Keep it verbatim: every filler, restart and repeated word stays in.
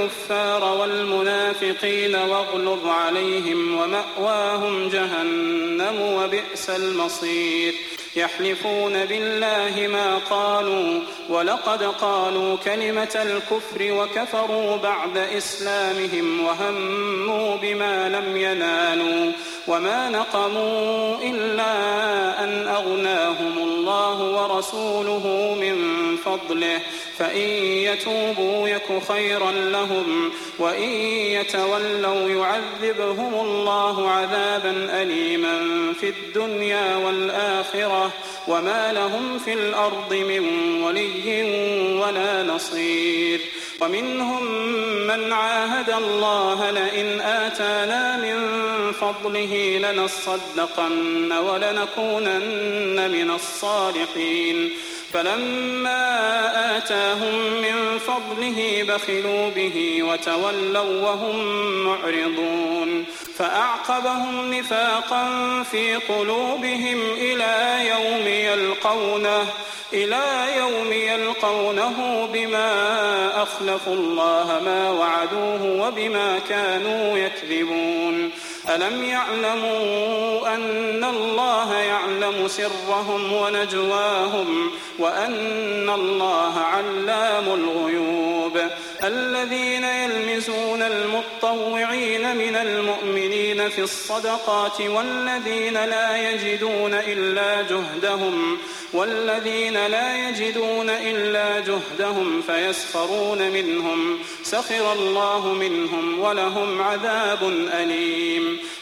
الكفار والمنافقين واغلظ عليهم ومأواهم جهنم وبئس المصير. يحلفون بالله ما قالوا ولقد قالوا كلمة الكفر وكفروا بعد إسلامهم وهموا بما لم ينالوا وما نقموا إلا أن أغناهم الله ورسوله من فضله فإن يتوبوا يك خيرا لهم وإن يتولوا يعذبهم الله عذابا أليما في الدنيا والآخرة وما لهم في الأرض من ولي ولا نصير. ومنهم من عاهد الله لئن آتانا من فضله لنصدقن ولنكونن من الصالحين فلما آتاهم من فضله بخلوا به وتولوا وهم معرضون فأعقبهم نفاقا في قلوبهم إلى يوم يلقونه إلى يوم يلقونه بما أخلفوا الله ما وعدوه وبما كانوا يكذبون. ألم يعلموا أن الله يعلم سرهم ونجواهم وأن الله علام الغيوب. الذين يلمزون المطوعين من المؤمنين في الصدقات والذين لا يجدون إلا جهدهم والذين لا يجدون إلا جهدهم فيسخرون منهم سخر الله منهم ولهم عذاب أليم.